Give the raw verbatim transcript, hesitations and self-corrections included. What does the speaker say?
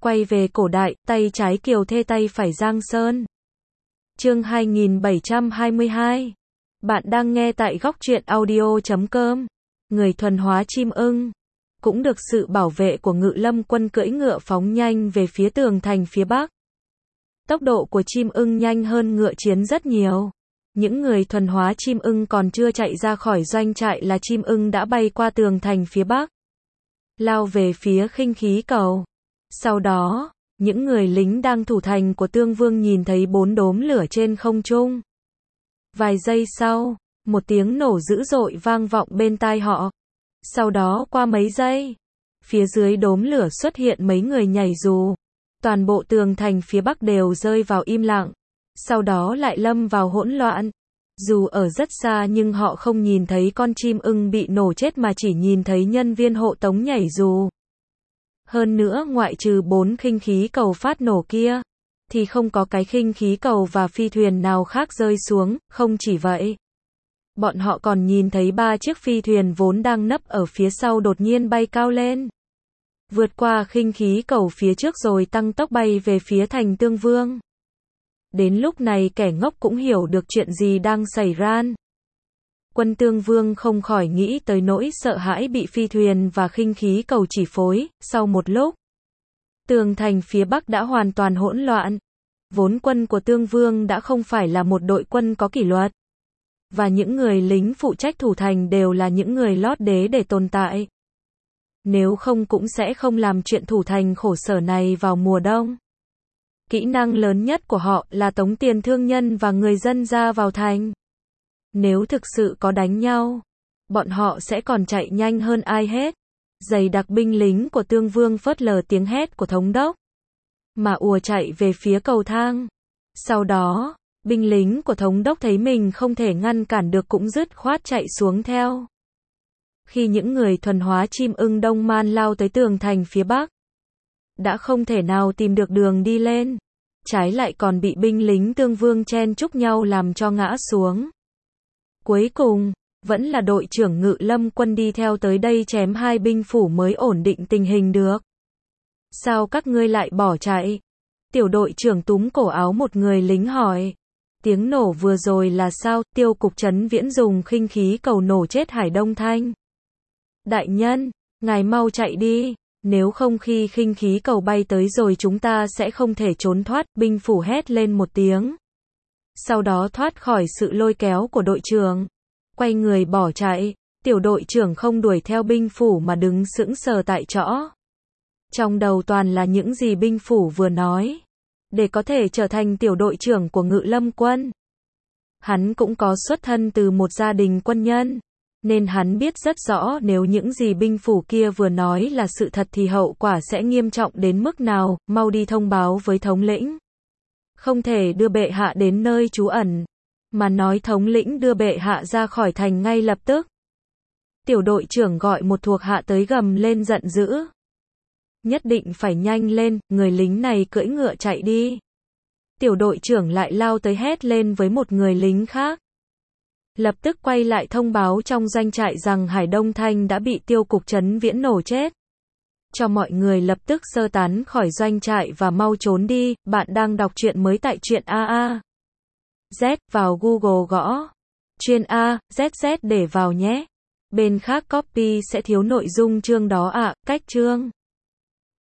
Quay về cổ đại, tay trái Kiều Thê tay phải Giang Sơn. Chương hai nghìn bảy trăm hai mươi hai. Bạn đang nghe tại góc truyện audio chấm com. Người thuần hóa chim ưng. Cũng được sự bảo vệ của Ngự Lâm quân cưỡi ngựa phóng nhanh về phía tường thành phía bắc. Tốc độ của chim ưng nhanh hơn ngựa chiến rất nhiều. Những người thuần hóa chim ưng còn chưa chạy ra khỏi doanh trại là chim ưng đã bay qua tường thành phía bắc, lao về phía khinh khí cầu. Sau đó, những người lính đang thủ thành của Tương Vương nhìn thấy bốn đốm lửa trên không trung. Vài giây sau, một tiếng nổ dữ dội vang vọng bên tai họ. Sau đó qua mấy giây, phía dưới đốm lửa xuất hiện mấy người nhảy dù. Toàn bộ tường thành phía bắc đều rơi vào im lặng. Sau đó lại lâm vào hỗn loạn. Dù ở rất xa nhưng họ không nhìn thấy con chim ưng bị nổ chết mà chỉ nhìn thấy nhân viên hộ tống nhảy dù. Hơn nữa ngoại trừ bốn khinh khí cầu phát nổ kia, thì không có cái khinh khí cầu và phi thuyền nào khác rơi xuống. Không chỉ vậy, bọn họ còn nhìn thấy ba chiếc phi thuyền vốn đang nấp ở phía sau đột nhiên bay cao lên, vượt qua khinh khí cầu phía trước rồi tăng tốc bay về phía thành Tương Vương. Đến lúc này kẻ ngốc cũng hiểu được chuyện gì đang xảy ra. Quân Tương Vương không khỏi nghĩ tới nỗi sợ hãi bị phi thuyền và khinh khí cầu chỉ phối. Sau một lúc, tường thành phía bắc đã hoàn toàn hỗn loạn. Vốn quân của Tương Vương đã không phải là một đội quân có kỷ luật, và những người lính phụ trách thủ thành đều là những người lót đế để tồn tại. Nếu không cũng sẽ không làm chuyện thủ thành khổ sở này vào mùa đông. Kỹ năng lớn nhất của họ là tống tiền thương nhân và người dân ra vào thành. Nếu thực sự có đánh nhau, bọn họ sẽ còn chạy nhanh hơn ai hết. Dày đặc binh lính của Tương Vương phớt lờ tiếng hét của thống đốc, mà ùa chạy về phía cầu thang. Sau đó, binh lính của thống đốc thấy mình không thể ngăn cản được cũng dứt khoát chạy xuống theo. Khi những người thuần hóa chim ưng đông man lao tới tường thành phía bắc, đã không thể nào tìm được đường đi lên, trái lại còn bị binh lính Tương Vương chen chúc nhau làm cho ngã xuống. Cuối cùng, vẫn là đội trưởng Ngự Lâm quân đi theo tới đây chém hai binh phủ mới ổn định tình hình được. Sao các ngươi lại bỏ chạy? Tiểu đội trưởng túm cổ áo một người lính hỏi. Tiếng nổ vừa rồi là sao? Tiêu cục Trấn Viễn dùng khinh khí cầu nổ chết Hải Đông Thanh. Đại nhân, ngài mau chạy đi. Nếu không khi khinh khí cầu bay tới rồi chúng ta sẽ không thể trốn thoát. Binh phủ hét lên một tiếng. Sau đó thoát khỏi sự lôi kéo của đội trưởng, quay người bỏ chạy. Tiểu đội trưởng không đuổi theo binh phủ mà đứng sững sờ tại chỗ. Trong đầu toàn là những gì binh phủ vừa nói. Để có thể trở thành tiểu đội trưởng của Ngự Lâm quân, hắn cũng có xuất thân từ một gia đình quân nhân, nên hắn biết rất rõ nếu những gì binh phủ kia vừa nói là sự thật thì hậu quả sẽ nghiêm trọng đến mức nào. Mau đi thông báo với thống lĩnh. Không thể đưa bệ hạ đến nơi trú ẩn, mà nói thống lĩnh đưa bệ hạ ra khỏi thành ngay lập tức. Tiểu đội trưởng gọi một thuộc hạ tới gầm lên giận dữ. Nhất định phải nhanh lên, người lính này cưỡi ngựa chạy đi. Tiểu đội trưởng lại lao tới hét lên với một người lính khác. Lập tức quay lại thông báo trong doanh trại rằng Hải Đông Thanh đã bị Tiêu cục Trấn Viễn nổ chết. Cho mọi người lập tức sơ tán khỏi doanh trại và mau trốn đi. Bạn đang đọc truyện mới tại truyện a a Z, vào Google gõ chuyên A, Z Z để vào nhé. Bên khác copy sẽ thiếu nội dung chương đó ạ. À, cách chương